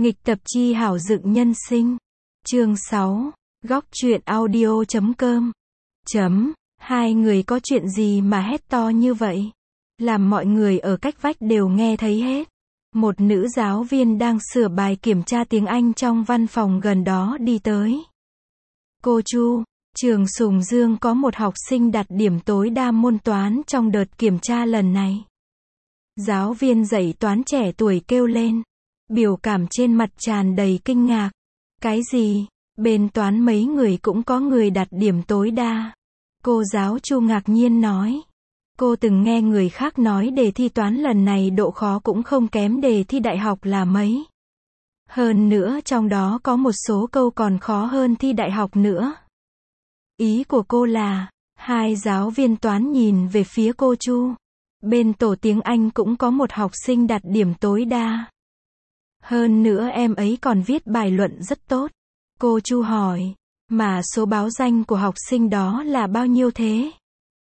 Nghịch tập chi hảo dựng nhân sinh. Chương 6. Góc truyện audio.com. Hai người có chuyện gì mà hét to như vậy? Làm mọi người ở cách vách đều nghe thấy hết. Một nữ giáo viên đang sửa bài kiểm tra tiếng Anh trong văn phòng gần đó đi tới. Cô Chu, trường Sùng Dương có một học sinh đạt điểm tối đa môn toán trong đợt kiểm tra lần này. Giáo viên dạy toán trẻ tuổi kêu lên. Biểu cảm trên mặt tràn đầy kinh ngạc. Cái gì? Bên toán mấy người cũng có người đạt điểm tối đa. Cô giáo Chu ngạc nhiên nói. Cô từng nghe người khác nói đề thi toán lần này độ khó cũng không kém đề thi đại học là mấy. Hơn nữa trong đó có một số câu còn khó hơn thi đại học nữa. Ý của cô là, hai giáo viên toán nhìn về phía cô Chu. Bên tổ tiếng Anh cũng có một học sinh đạt điểm tối đa. Hơn nữa em ấy còn viết bài luận rất tốt. Cô Chu hỏi, mà số báo danh của học sinh đó là bao nhiêu thế?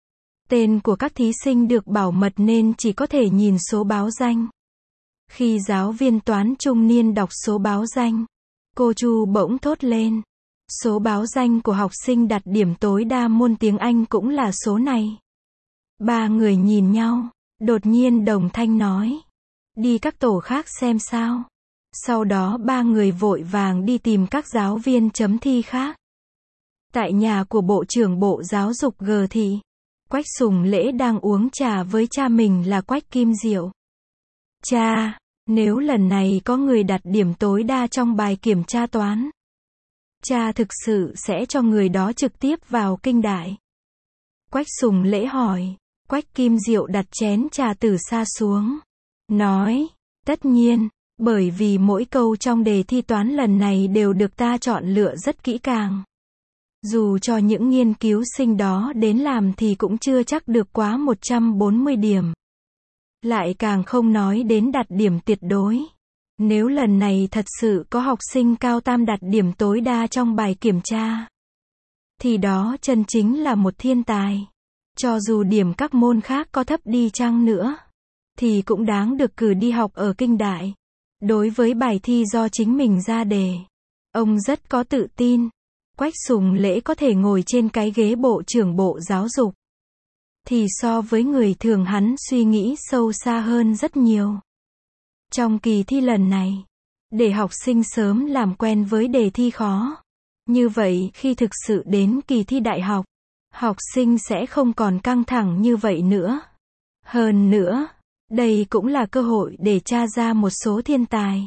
Tên của các thí sinh được bảo mật nên chỉ có thể nhìn số báo danh. Khi giáo viên toán trung niên đọc số báo danh, cô Chu bỗng thốt lên. Số báo danh của học sinh đạt điểm tối đa môn tiếng Anh cũng là số này. Ba người nhìn nhau, đột nhiên đồng thanh nói. Đi các tổ khác xem sao. Sau đó ba người vội vàng đi tìm các giáo viên chấm thi khác. Tại nhà của Bộ trưởng Bộ Giáo dục G Thị, Quách Sùng Lễ đang uống trà với cha mình là Quách Kim Diệu. Cha, nếu lần này có người đạt điểm tối đa trong bài kiểm tra toán, cha thực sự sẽ cho người đó trực tiếp vào kinh đại. Quách Sùng Lễ hỏi. Quách Kim Diệu đặt chén trà từ xa xuống. Nói, tất nhiên, bởi vì mỗi câu trong đề thi toán lần này đều được ta chọn lựa rất kỹ càng. Dù cho những nghiên cứu sinh đó đến làm thì cũng chưa chắc được quá 140 điểm. Lại càng không nói đến đạt điểm tuyệt đối. Nếu lần này thật sự có học sinh cao tam đạt điểm tối đa trong bài kiểm tra, thì đó chân chính là một thiên tài. Cho dù điểm các môn khác có thấp đi chăng nữa, thì cũng đáng được cử đi học ở kinh đại. Đối với bài thi do chính mình ra đề, ông rất có tự tin. Quách Sùng Lễ có thể ngồi trên cái ghế Bộ trưởng Bộ Giáo dục, thì so với người thường hắn suy nghĩ sâu xa hơn rất nhiều. Trong kỳ thi lần này, để học sinh sớm làm quen với đề thi khó. Như vậy khi thực sự đến kỳ thi đại học, học sinh sẽ không còn căng thẳng như vậy nữa. Hơn nữa, đây cũng là cơ hội để tra ra một số thiên tài.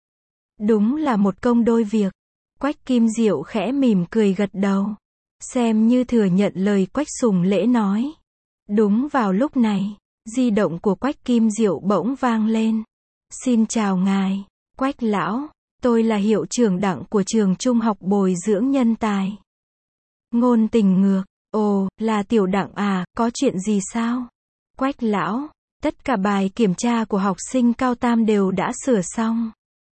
Đúng là một công đôi việc. Quách Kim Diệu khẽ mỉm cười gật đầu, xem như thừa nhận lời Quách Sùng Lễ nói. Đúng vào lúc này, di động của Quách Kim Diệu bỗng vang lên. Xin chào ngài, Quách lão, tôi là hiệu trưởng Đặng của trường trung học bồi dưỡng nhân tài. Ngôn Tình ngược, ồ, là tiểu Đặng à, có chuyện gì sao? Quách lão, tất cả bài kiểm tra của học sinh cao tam đều đã sửa xong.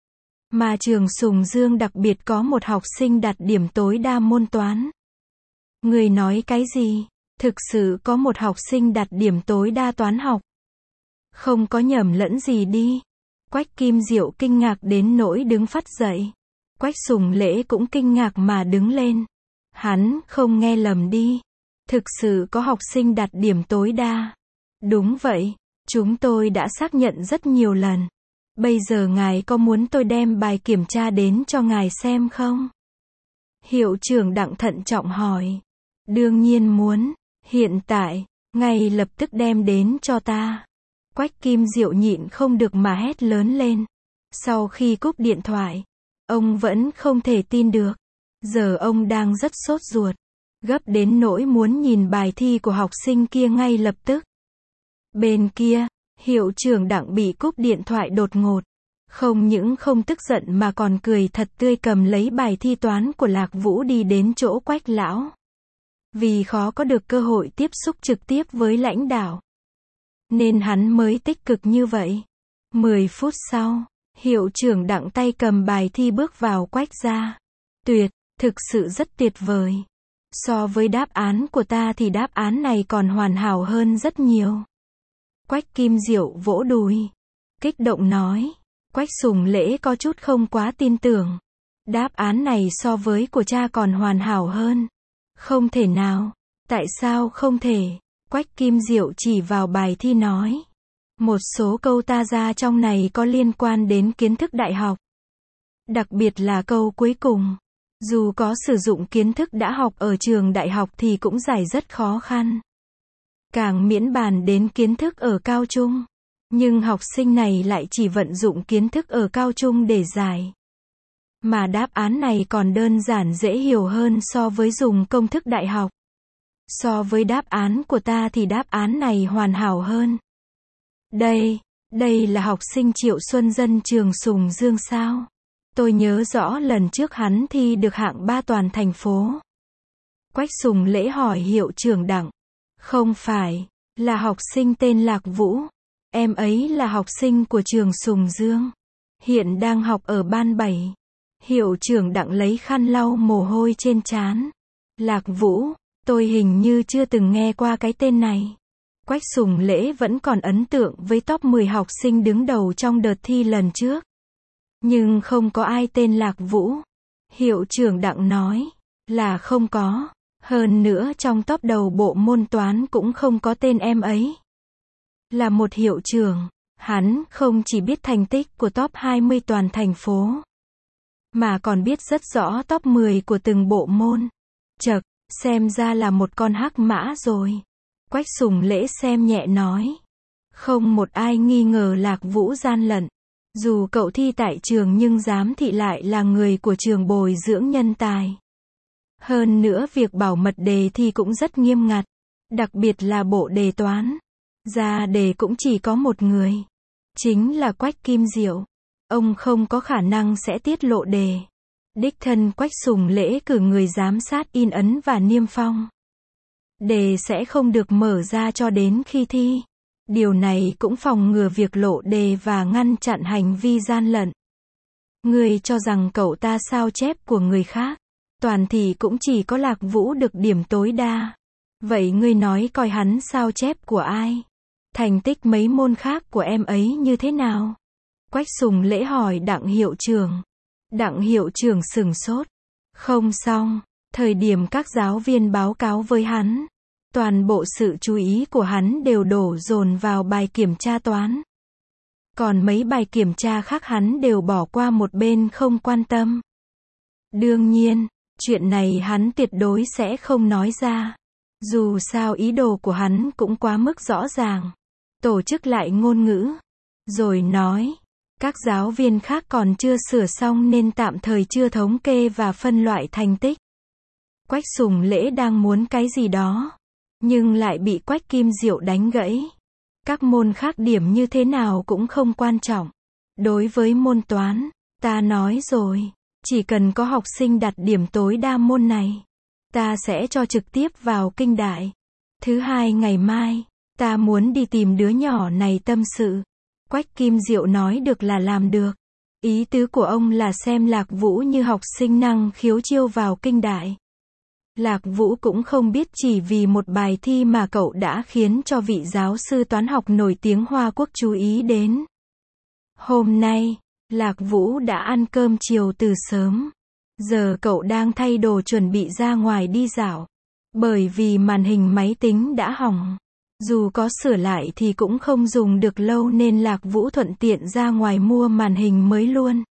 Mà trường Sùng Dương đặc biệt có một học sinh đạt điểm tối đa môn toán. Người nói cái gì? Thực sự có một học sinh đạt điểm tối đa toán học. Không có nhầm lẫn gì đi. Quách Kim Diệu kinh ngạc đến nỗi đứng phắt dậy. Quách Sùng Lễ cũng kinh ngạc mà đứng lên. Hắn không nghe lầm đi. Thực sự có học sinh đạt điểm tối đa. Đúng vậy, chúng tôi đã xác nhận rất nhiều lần. Bây giờ ngài có muốn tôi đem bài kiểm tra đến cho ngài xem không? Hiệu trưởng Đặng thận trọng hỏi. Đương nhiên muốn, hiện tại, ngay lập tức đem đến cho ta. Quách Kim Diệu nhịn không được mà hét lớn lên. Sau khi cúp điện thoại, ông vẫn không thể tin được. Giờ ông đang rất sốt ruột, gấp đến nỗi muốn nhìn bài thi của học sinh kia ngay lập tức. Bên kia, hiệu trưởng Đặng bị cúp điện thoại đột ngột. Không những không tức giận mà còn cười thật tươi cầm lấy bài thi toán của Lạc Vũ đi đến chỗ Quách lão. Vì khó có được cơ hội tiếp xúc trực tiếp với lãnh đạo, nên hắn mới tích cực như vậy. 10 phút sau, hiệu trưởng Đặng tay cầm bài thi bước vào Quách gia. Tuyệt, thực sự rất tuyệt vời. So với đáp án của ta thì đáp án này còn hoàn hảo hơn rất nhiều. Quách Kim Diệu vỗ đùi, kích động nói. Quách Sùng Lễ có chút không quá tin tưởng. Đáp án này so với của cha còn hoàn hảo hơn. Không thể nào. Tại sao không thể? Quách Kim Diệu chỉ vào bài thi nói. Một số câu ta ra trong này có liên quan đến kiến thức đại học. Đặc biệt là câu cuối cùng. Dù có sử dụng kiến thức đã học ở trường đại học thì cũng giải rất khó khăn. Càng miễn bàn đến kiến thức ở cao trung. Nhưng học sinh này lại chỉ vận dụng kiến thức ở cao trung để giải. Mà đáp án này còn đơn giản dễ hiểu hơn so với dùng công thức đại học. So với đáp án của ta thì đáp án này hoàn hảo hơn. Đây là học sinh Triệu Xuân Dân trường Sùng Dương sao? Tôi nhớ rõ lần trước hắn thi được hạng 3 toàn thành phố. Quách Sùng Lễ hỏi hiệu trưởng Đặng. Không phải, là học sinh tên Lạc Vũ. Em ấy là học sinh của trường Sùng Dương. Hiện đang học ở ban 7. Hiệu trưởng Đặng lấy khăn lau mồ hôi trên trán. Lạc Vũ, tôi hình như chưa từng nghe qua cái tên này. Quách Sùng Lễ vẫn còn ấn tượng với top 10 học sinh đứng đầu trong đợt thi lần trước. Nhưng không có ai tên Lạc Vũ. Hiệu trưởng Đặng nói, là không có. Hơn nữa trong top đầu bộ môn toán cũng không có tên em ấy. Là một hiệu trưởng, hắn không chỉ biết thành tích của top 20 toàn thành phố, mà còn biết rất rõ top 10 của từng bộ môn. Chậc, xem ra là một con hắc mã rồi. Quách Sùng Lễ xem nhẹ nói. Không một ai nghi ngờ Lạc Vũ gian lận. Dù cậu thi tại trường nhưng giám thị lại là người của trường bồi dưỡng nhân tài. Hơn nữa việc bảo mật đề thi cũng rất nghiêm ngặt. Đặc biệt là bộ đề toán. Ra đề cũng chỉ có một người. Chính là Quách Kim Diệu. Ông không có khả năng sẽ tiết lộ đề. Đích thân Quách Sùng Lễ cử người giám sát in ấn và niêm phong. Đề sẽ không được mở ra cho đến khi thi. Điều này cũng phòng ngừa việc lộ đề và ngăn chặn hành vi gian lận. Ngươi cho rằng cậu ta sao chép của người khác. Toàn thì cũng chỉ có Lạc Vũ được điểm tối đa. Vậy ngươi nói coi hắn sao chép của ai? Thành tích mấy môn khác của em ấy như thế nào? Quách Sùng Lễ hỏi Đặng hiệu trưởng. Đặng hiệu trưởng sửng sốt. Không xong, thời điểm các giáo viên báo cáo với hắn, toàn bộ sự chú ý của hắn đều đổ dồn vào bài kiểm tra toán. Còn mấy bài kiểm tra khác hắn đều bỏ qua một bên không quan tâm. Đương nhiên, chuyện này hắn tuyệt đối sẽ không nói ra. Dù sao ý đồ của hắn cũng quá mức rõ ràng. Tổ chức lại ngôn ngữ. Rồi nói, các giáo viên khác còn chưa sửa xong nên tạm thời chưa thống kê và phân loại thành tích. Quách Sùng Lễ đang muốn cái gì đó, nhưng lại bị Quách Kim Diệu đánh gãy. Các môn khác điểm như thế nào cũng không quan trọng. Đối với môn toán, ta nói rồi, chỉ cần có học sinh đạt điểm tối đa môn này, ta sẽ cho trực tiếp vào kinh đại. Thứ hai ngày mai, ta muốn đi tìm đứa nhỏ này tâm sự. Quách Kim Diệu nói được là làm được. Ý tứ của ông là xem Lạc Vũ như học sinh năng khiếu chiêu vào kinh đại. Lạc Vũ cũng không biết chỉ vì một bài thi mà cậu đã khiến cho vị giáo sư toán học nổi tiếng Hoa Quốc chú ý đến. Hôm nay, Lạc Vũ đã ăn cơm chiều từ sớm. Giờ cậu đang thay đồ chuẩn bị ra ngoài đi dạo. Bởi vì màn hình máy tính đã hỏng. Dù có sửa lại thì cũng không dùng được lâu nên Lạc Vũ thuận tiện ra ngoài mua màn hình mới luôn.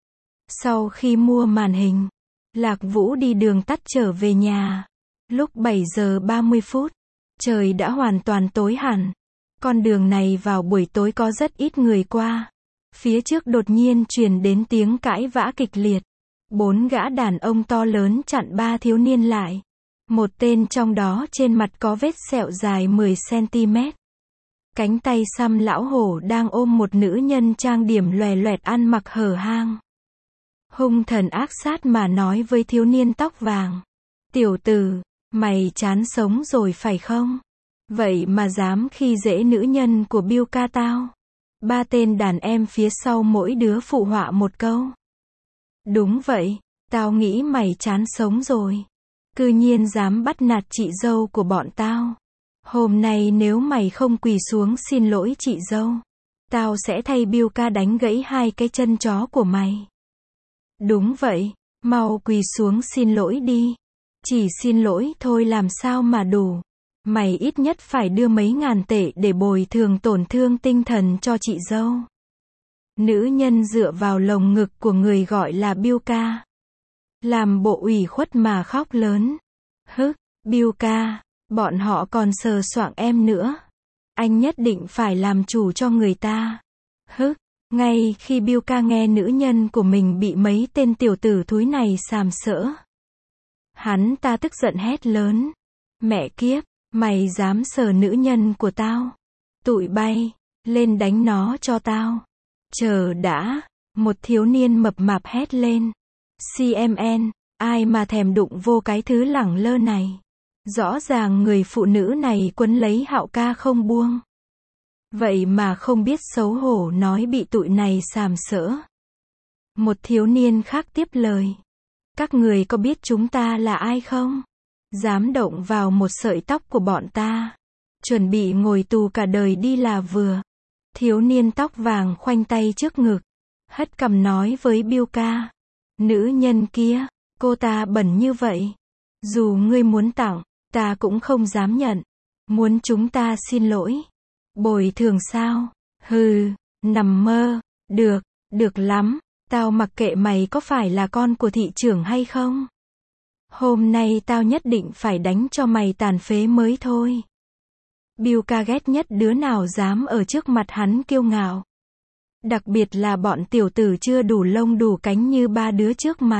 Sau khi mua màn hình, Lạc Vũ đi đường tắt trở về nhà. Lúc 7 giờ 30 phút, trời đã hoàn toàn tối hẳn. Con đường này vào buổi tối có rất ít người qua. Phía trước đột nhiên truyền đến tiếng cãi vã kịch liệt. 4 gã đàn ông to lớn chặn 3 thiếu niên lại. Một tên trong đó trên mặt có vết sẹo dài 10 cm. Cánh tay xăm lão hổ đang ôm một nữ nhân trang điểm loè loẹt ăn mặc hở hang. Hung thần ác sát mà nói với thiếu niên tóc vàng. Tiểu tử, mày chán sống rồi phải không? Vậy mà dám khi dễ nữ nhân của Bill ca tao. 3 tên đàn em phía sau mỗi đứa phụ họa một câu. Đúng vậy, tao nghĩ mày chán sống rồi. Cư nhiên dám bắt nạt chị dâu của bọn tao. Hôm nay nếu mày không quỳ xuống xin lỗi chị dâu, Tao sẽ thay Bill ca đánh gãy 2 cái chân chó của mày. Đúng vậy, mau quỳ xuống xin lỗi đi. Chỉ xin lỗi thôi làm sao mà đủ. Mày ít nhất phải đưa mấy ngàn tệ để bồi thường tổn thương tinh thần cho chị dâu. Nữ nhân dựa vào lồng ngực của người gọi là Bill ca. Làm bộ ủy khuất mà khóc lớn. Hức, Bill ca, bọn họ còn sờ soạng em nữa. Anh nhất định phải làm chủ cho người ta. Hức, ngay khi Bill ca nghe nữ nhân của mình bị mấy tên tiểu tử thúi này sàm sỡ. Hắn ta tức giận hét lớn. Mẹ kiếp, mày dám sờ nữ nhân của tao? Tụi bay, lên đánh nó cho tao. Chờ đã, một thiếu niên mập mạp hét lên. CMN, ai mà thèm đụng vô cái thứ lẳng lơ này. Rõ ràng người phụ nữ này quấn lấy Hạo ca không buông. Vậy mà không biết xấu hổ nói bị tụi này sàm sỡ. Một thiếu niên khác tiếp lời. Các người có biết chúng ta là ai không? Dám động vào một sợi tóc của bọn ta. Chuẩn bị ngồi tù cả đời đi là vừa. Thiếu niên tóc vàng khoanh tay trước ngực. Hất cằm nói với Bill ca. Nữ nhân kia, cô ta bẩn như vậy. Dù ngươi muốn tặng, ta cũng không dám nhận. Muốn chúng ta xin lỗi. Bồi thường sao? Hừ, nằm mơ. Được, được lắm. Tao mặc kệ mày có phải là con của thị trưởng hay không. Hôm nay tao nhất định phải đánh cho mày tàn phế mới thôi. Bill ca ghét nhất đứa nào dám ở trước mặt hắn kiêu ngạo. Đặc biệt là bọn tiểu tử chưa đủ lông đủ cánh như 3 đứa trước mặt.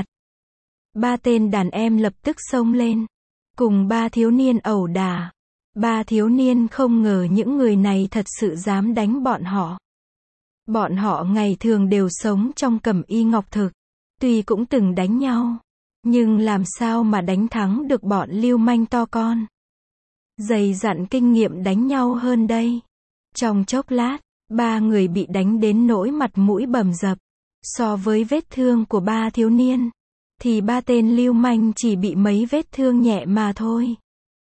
3 tên đàn em lập tức xông lên. Cùng 3 thiếu niên ẩu đả. 3 thiếu niên không ngờ những người này thật sự dám đánh bọn họ. Bọn họ ngày thường đều sống trong cẩm y ngọc thực. Tuy cũng từng đánh nhau. Nhưng làm sao mà đánh thắng được bọn lưu manh to con. Dày dặn kinh nghiệm đánh nhau hơn đây. Trong chốc lát, 3 người bị đánh đến nỗi mặt mũi bầm dập. So với vết thương của 3 thiếu niên, thì 3 tên lưu manh chỉ bị mấy vết thương nhẹ mà thôi.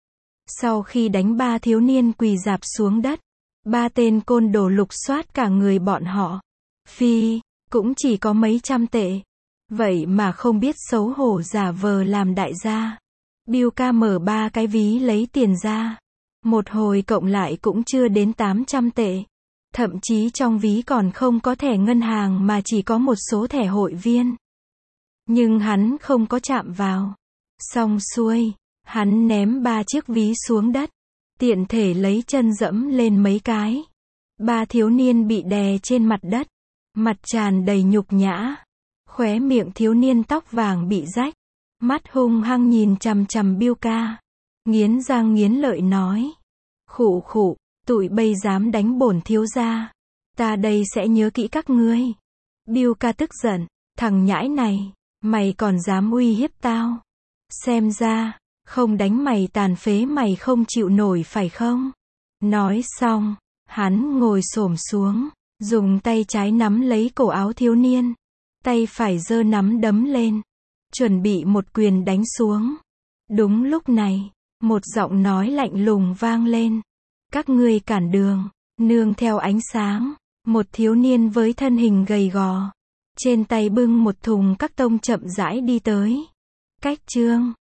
Sau khi đánh 3 thiếu niên quỳ rạp xuống đất, 3 tên côn đồ lục soát cả người bọn họ. Phi, cũng chỉ có mấy trăm tệ. Vậy mà không biết xấu hổ giả vờ làm đại gia. Bill ca mở 3 cái ví lấy tiền ra. Một hồi cộng lại cũng chưa đến 800 tệ. Thậm chí trong ví còn không có thẻ ngân hàng mà chỉ có một số thẻ hội viên. Nhưng hắn không có chạm vào. Xong xuôi, hắn ném 3 chiếc ví xuống đất. Tiện thể lấy chân dẫm lên mấy cái. 3 thiếu niên bị đè trên mặt đất. Mặt tràn đầy nhục nhã. Khóe miệng thiếu niên tóc vàng bị rách. Mắt hung hăng nhìn chằm chằm Bill ca. Nghiến răng nghiến lợi nói. Khụ khụ, tụi bây dám đánh bổn thiếu gia. Ta đây sẽ nhớ kỹ các ngươi. Bill ca tức giận. Thằng nhãi này, mày còn dám uy hiếp tao. Xem ra, không đánh mày tàn phế mày không chịu nổi phải không? Nói xong, hắn ngồi xổm xuống, dùng tay trái nắm lấy cổ áo thiếu niên. Tay phải giơ nắm đấm lên. Chuẩn bị một quyền đánh xuống. Đúng lúc này, một giọng nói lạnh lùng vang lên. Các ngươi cản đường. Nương theo ánh sáng, một thiếu niên với thân hình gầy gò. Trên tay bưng một thùng các tông chậm rãi đi tới. Cách chương